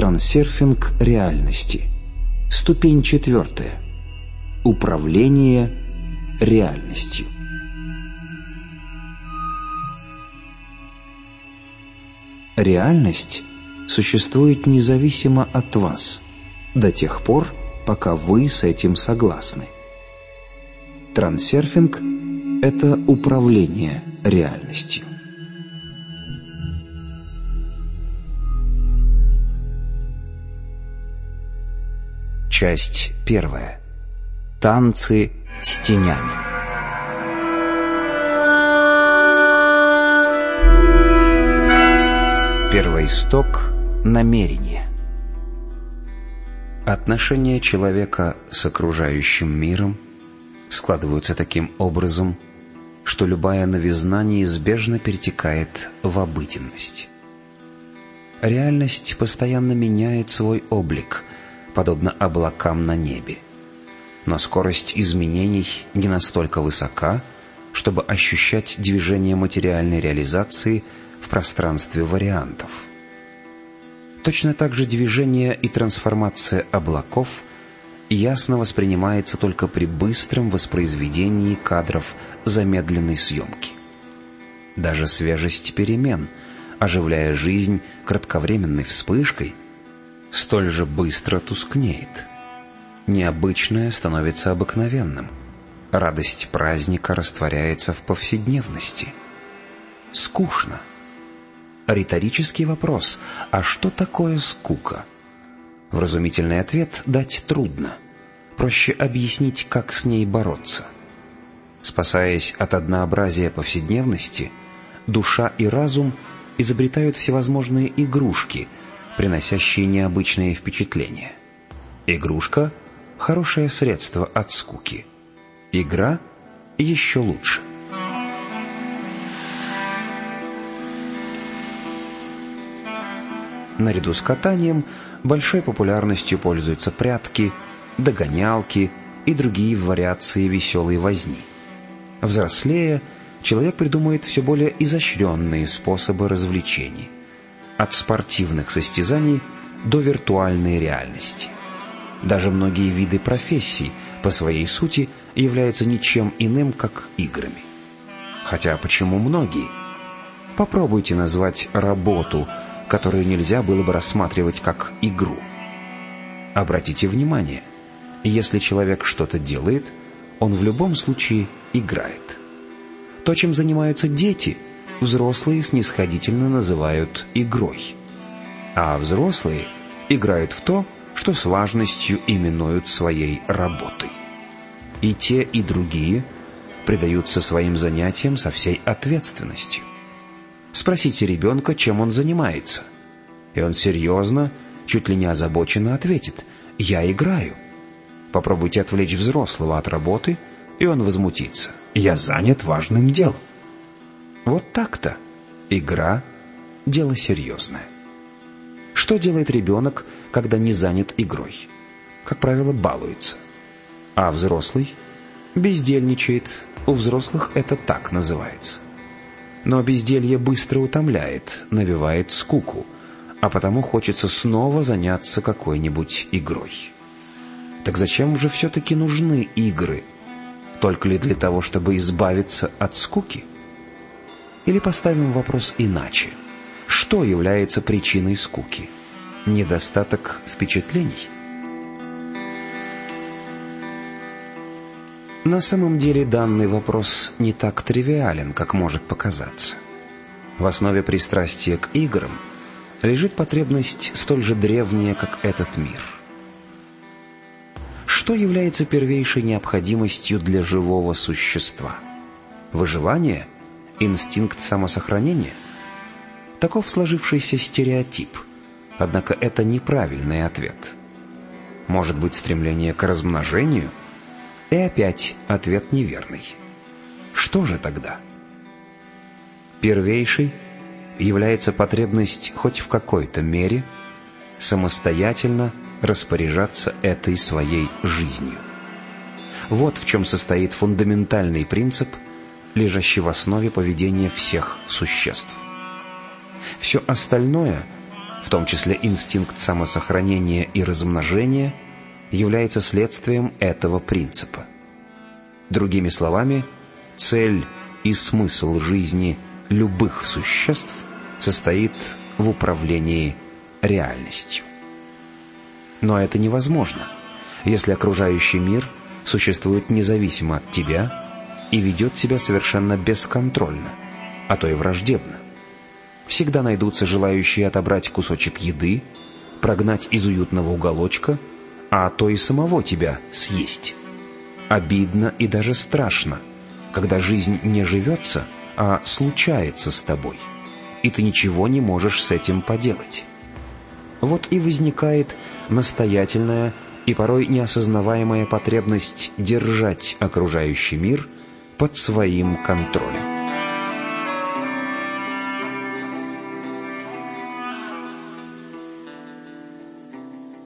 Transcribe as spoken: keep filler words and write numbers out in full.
Трансерфинг реальности. Ступень четвертая. Управление реальностью. Реальность существует независимо от вас до тех пор, пока вы с этим согласны. Трансерфинг — это управление реальностью. Часть первая. Танцы с тенями. Первоисток намерения. Отношения человека с окружающим миром складываются таким образом, что любая новизна неизбежно перетекает в обыденность. Реальность постоянно меняет свой облик, подобно облакам на небе. Но скорость изменений не настолько высока, чтобы ощущать движение материальной реализации в пространстве вариантов. Точно так же движение и трансформация облаков ясно воспринимается только при быстром воспроизведении кадров замедленной съемки. Даже свежесть перемен, оживляя жизнь кратковременной вспышкой, столь же быстро тускнеет. Необычное становится обыкновенным. Радость праздника растворяется в повседневности. Скучно. Риторический вопрос: а что такое скука? Вразумительный ответ дать трудно. Проще объяснить, как с ней бороться. Спасаясь от однообразия повседневности, душа и разум изобретают всевозможные игрушки, приносящие необычные впечатления. Игрушка — хорошее средство от скуки. Игра — еще лучше. Наряду с катанием большой популярностью пользуются прятки, догонялки и другие вариации веселой возни. Взрослея, человек придумывает все более изощренные способы развлечений, от спортивных состязаний до виртуальной реальности. Даже многие виды профессий по своей сути являются ничем иным, как играми. Хотя почему многие? Попробуйте назвать работу, которую нельзя было бы рассматривать как игру. Обратите внимание, если человек что-то делает, он в любом случае играет. То, чем занимаются дети, взрослые снисходительно называют игрой. А взрослые играют в то, что с важностью именуют своей работой. И те, и другие предаются своим занятиям со всей ответственностью. Спросите ребенка, чем он занимается, и он серьезно, чуть ли не озабоченно ответит: «Я играю». Попробуйте отвлечь взрослого от работы, и он возмутится: «Я занят важным делом». Вот так-то. Игра — дело серьезное. Что делает ребенок, когда не занят игрой? Как правило, балуется. А взрослый бездельничает. У взрослых это так называется. Но безделье быстро утомляет, навевает скуку, а потому хочется снова заняться какой-нибудь игрой. Так зачем же все-таки нужны игры? Только ли для того, чтобы избавиться от скуки? Или поставим вопрос иначе. Что является причиной скуки? Недостаток впечатлений? На самом деле данный вопрос не так тривиален, как может показаться. В основе пристрастия к играм лежит потребность столь же древняя, как этот мир. Что является первейшей необходимостью для живого существа? Выживание? Инстинкт самосохранения? Таков сложившийся стереотип, однако это неправильный ответ. Может быть, стремление к размножению? И опять ответ неверный. Что же тогда? Первейшей является потребность хоть в какой-то мере самостоятельно распоряжаться этой своей жизнью. Вот в чем состоит фундаментальный принцип, лежащий в основе поведения всех существ. Все остальное в том числе инстинкт самосохранения и размножения, является следствием этого принципа. Другими словами, цель и смысл жизни любых существ состоит в управлении реальностью. Но это невозможно, если окружающий мир существует независимо от тебя и ведет себя совершенно бесконтрольно, а то и враждебно. Всегда найдутся желающие отобрать кусочек еды, прогнать из уютного уголочка, а то и самого тебя съесть. Обидно и даже страшно, когда жизнь не живется, а случается с тобой, и ты ничего не можешь с этим поделать. Вот и возникает настоятельная и порой неосознаваемая потребность держать окружающий мир под своим контролем.